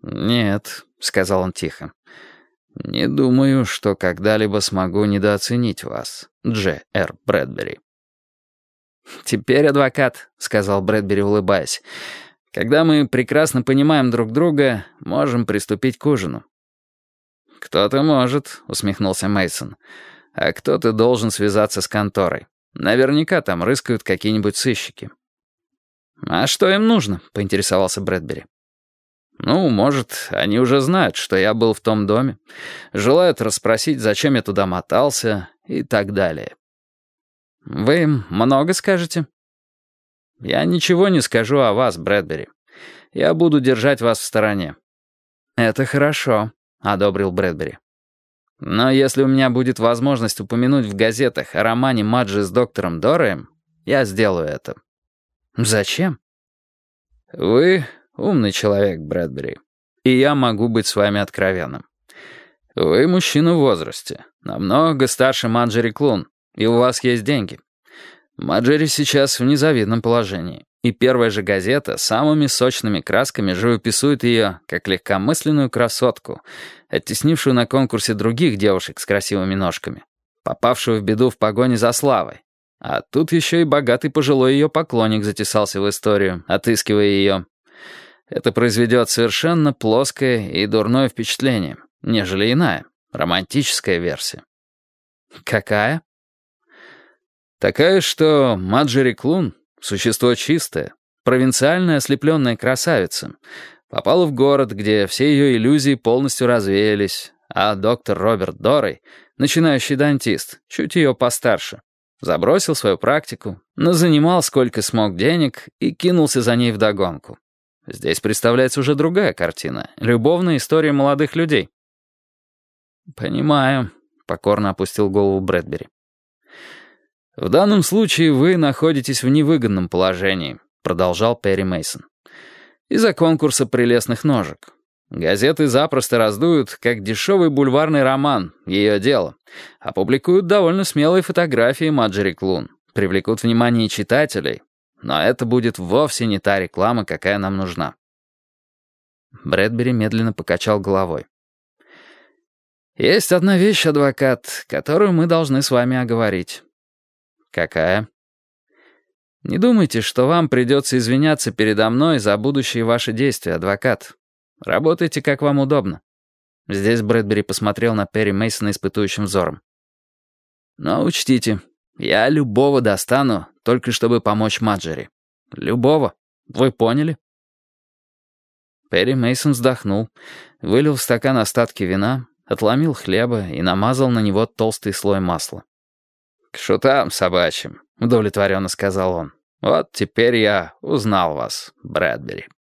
«Нет», — сказал он тихо, — «не думаю, что когда-либо смогу недооценить вас, Дж. Р. Брэдбери». «Теперь, адвокат», — сказал Брэдбери, улыбаясь, — «когда мы прекрасно понимаем друг друга, можем приступить к ужину». «Кто-то может», — усмехнулся Мейсон, — «а кто-то должен связаться с конторой. Наверняка там рыскают какие-нибудь сыщики». «А что им нужно?» — поинтересовался Брэдбери. «Ну, может, они уже знают, что я был в том доме, желают расспросить, зачем я туда мотался и так далее». «Вы им много скажете?» «Я ничего не скажу о вас, Брэдбери. Я буду держать вас в стороне». «Это хорошо», — одобрил Брэдбери. «Но если у меня будет возможность упомянуть в газетах о романе Маджи с доктором Дорреем, я сделаю это». «Зачем?» «Вы умный человек, Брэдбери, и я могу быть с вами откровенным. Вы мужчина в возрасте, намного старше Марджери Клун, и у вас есть деньги. Марджери сейчас в незавидном положении, и первая же газета самыми сочными красками живописует ее как легкомысленную красотку, оттеснившую на конкурсе других девушек с красивыми ножками, попавшую в беду в погоне за славой. А тут еще и богатый пожилой ее поклонник затесался в историю, отыскивая ее. Это произведет совершенно плоское и дурное впечатление, нежели иная, романтическая версия. Какая? Такая, что Марджери Клун, существо чистое, провинциальная ослепленная красавица, попала в город, где все ее иллюзии полностью развеялись, а доктор Роберт Доррей, начинающий дантист, чуть ее постарше, забросил свою практику, назанимал сколько смог денег и кинулся за ней вдогонку. Здесь представляется уже другая картина, любовная история молодых людей. «Понимаю», — покорно опустил голову Брэдбери. «В данном случае вы находитесь в невыгодном положении», — продолжал Перри Мейсон. «Из-за конкурса прелестных ножек. Газеты запросто раздуют, как дешевый бульварный роман, ее дело. Опубликуют довольно смелые фотографии Марджери Клун, привлекут внимание читателей. Но это будет вовсе не та реклама, какая нам нужна». Брэдбери медленно покачал головой. «Есть одна вещь, адвокат, которую мы должны с вами оговорить». «Какая?» «Не думайте, что вам придется извиняться передо мной за будущие ваши действия, адвокат. Работайте, как вам удобно». Здесь Брэдбери посмотрел на Перри Мейсона испытующим взором. «Но учтите, я любого достану, только чтобы помочь Марджери. Любого. Вы поняли?» Перри Мейсон вздохнул, вылил в стакан остатки вина, отломил хлеба и намазал на него толстый слой масла. «К шутам собачьим», — удовлетворенно сказал он. «Вот теперь я узнал вас, Брэдбери».